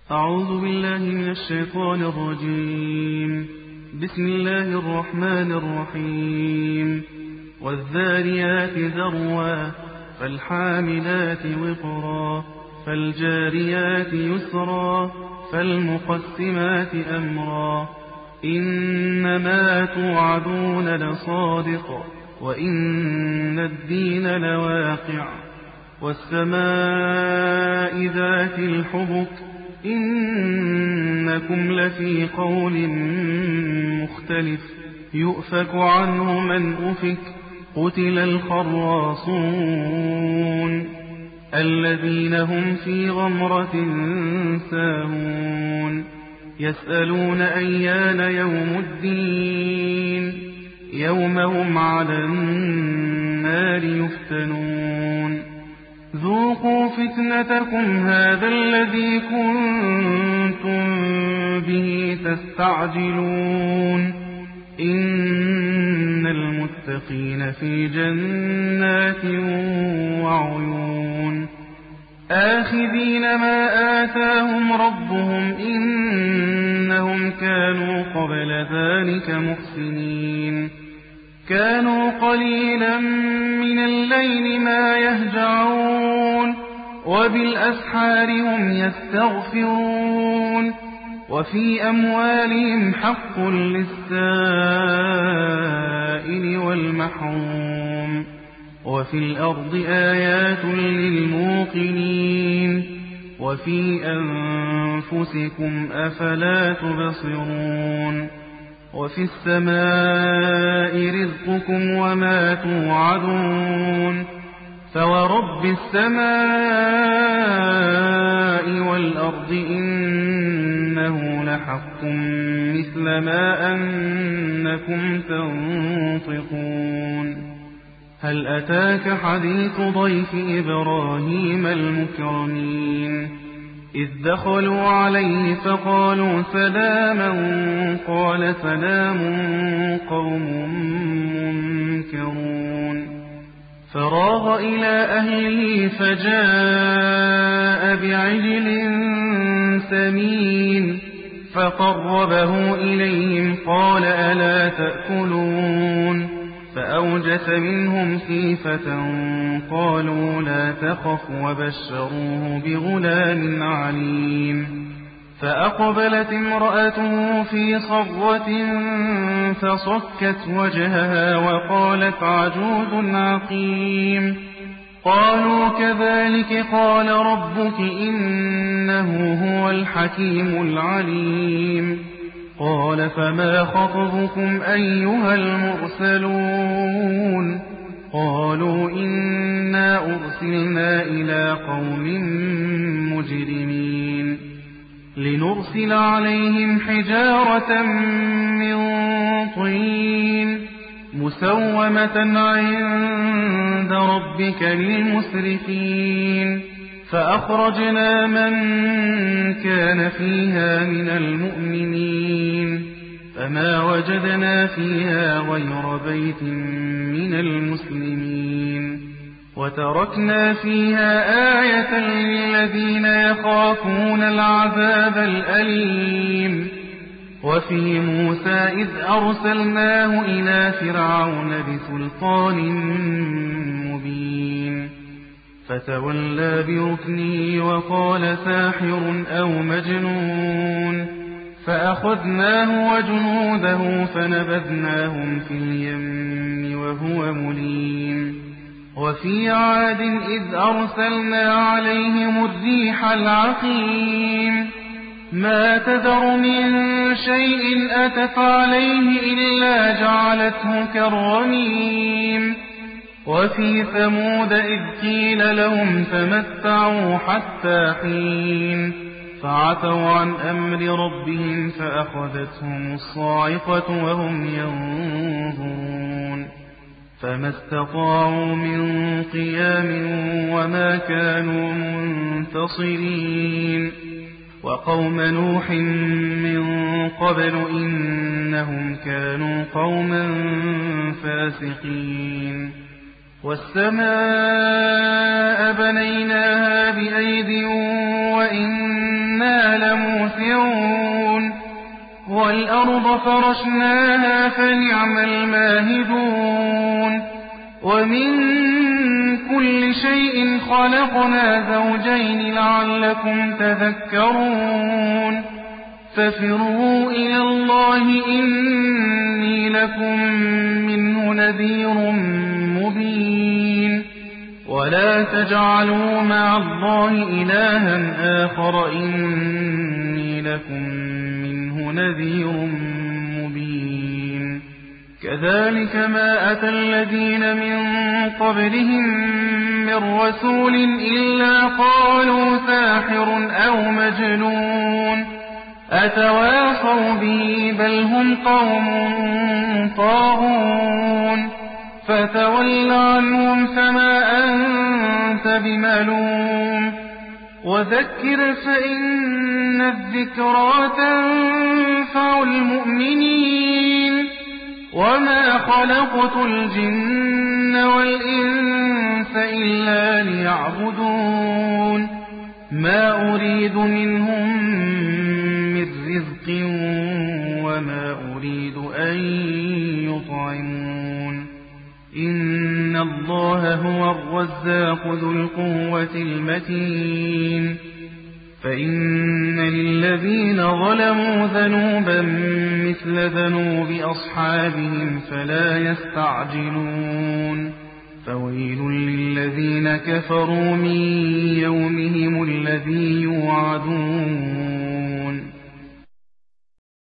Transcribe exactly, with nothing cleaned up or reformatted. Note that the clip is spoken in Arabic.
أعوذ بالله من الشيطان الرجيم. بسم الله الرحمن الرحيم. والذاريات ذروا فالحاملات وقرا فالجاريات يسرا فالمقسمات أمرا إنما توعدون لصادق وإن الدين لواقع والسماء ذات الحبك إنكم لفي قول مختلف يؤفك عنه من أفك قتل الخراصون الذين هم في غمرة ساهون يسألون أيان يوم الدين يوم هم على النار يفتنون ذوقوا فتنتكم هذا الذي كنتم به تستعجلون إن المتقين في جنات وعيون آخذين ما آتاهم ربهم إنهم كانوا قبل ذلك محسنين كانوا قليلا من الليل ما يهجعون وبالأسحار هم يستغفرون وفي أموالهم حق للسائل والمحروم وفي الأرض آيات للموقنين وفي أنفسكم أفلا تبصرون وفي السماء رزقكم وما توعدون فورب السماء والأرض إنه لحق مثل ما أنكم تنطقون هل أتاك حديث ضيف إبراهيم المكرمين إذ دخلوا عليه فقالوا سلاما قال سلام قوم منكرون فراغ إلى أهله فجاء بعجل سمين فقربه إليهم قال ألا تأكلون فأوجس منهم خيفة قالوا لا تخف وبشروه بغلام عليم فأقبلت امرأته في صرة فصكت وجهها وقالت عجوز عقيم قالوا كذلك قال ربك إنه هو الحكيم العليم قال فما خطبكم أيها المرسلون قالوا إنا أرسلنا إلى قوم مجرمين لنرسل عليهم حجارة من طين مسومة عند ربك للمسرفين فأخرجنا من كان فيها من المؤمنين فما وجدنا فيها غير بيت من المسلمين وتركنا فيها آية للذين يخافون العذاب الأليم وفي موسى إذ أرسلناه إلى فرعون بسلطان مبين فتولى بركنه وقال ساحر أو مجنون فأخذناه وجنوده فنبذناهم في اليم وهو مليم وفي عاد إذ أرسلنا عليهم الريح العقيم ما تذر من شيء أتت عليه إلا جعلته كالرميم وفي ثمود إذ قيل لهم تمتعوا حتى حين فعتوا عن أمر ربهم فأخذتهم الصاعقة وهم ينظرون فما استطاعوا من قيام وما كانوا منتصرين وقوم نوح من قبل إنهم كانوا قوما فاسقين والسماء بنيناها بأيد وإنا إِنَّا لَمُوسِعُونَ وَالْأَرْضَ فَرَشْنَاهَا فَنِعْمَ الْمَاهِدُونَ وَمِن كُلِّ شَيْءٍ خَلَقْنَا زَوْجَيْنِ لَعَلَّكُمْ تَذَكَّرُونَ فَفِرُّوا إِلَى اللَّهِ إِنِّي لَكُم مِّنْهُ نَذِيرٌ مُّبِينٌ وَلَا تَجْعَلُوا مَعَ اللَّهِ إِلَٰهًا آخَرَ إِنِّي لَكُم مِّنْهُ نَذِيرٌ مُّبِينٌ كَذَٰلِكَ مَا أَتَى الَّذِينَ مِن قَبْلِهِم مِّن رَّسُولٍ إِلَّا قَالُوا سَاحِرٌ أَوْ مَجْنُونٌ أَتَوَاصَوْا بِهِ بَلْ هُمْ قَوْمٌ طَاغُونَ فَتَوَلَّ عَنْهُمْ فَمَا أَنتَ بِمَلُومٍ وَذَكِّرْ فَإِنَّ الذِّكْرَىٰ تَنفَعُ الْمُؤْمِنِينَ وَمَا خَلَقْتُ الْجِنَّ وَالْإِنسَ إِلَّا لِيَعْبُدُونِ مَا أُرِيدُ مِنْهُم مِّن رِّزْقٍ وَمَا أُرِيدُ أَن يُطْعِمُونِ إِنَّ اللَّهَ هُوَ الرَّزَّاقُ ذُو الْقُوَّةِ الْمَتِينُ فَإِنَّ لِلَّذِينَ ظَلَمُوا ذَنُوبًا مِّثْلَ ذَنُوبِ أَصْحَابِهِمْ فَلَا يَسْتَعْجِلُونِ فَوَيْلٌ لِّلَّذِينَ كَفَرُوا مِن يَوْمِهِمُ الَّذِي يُوعَدُونَ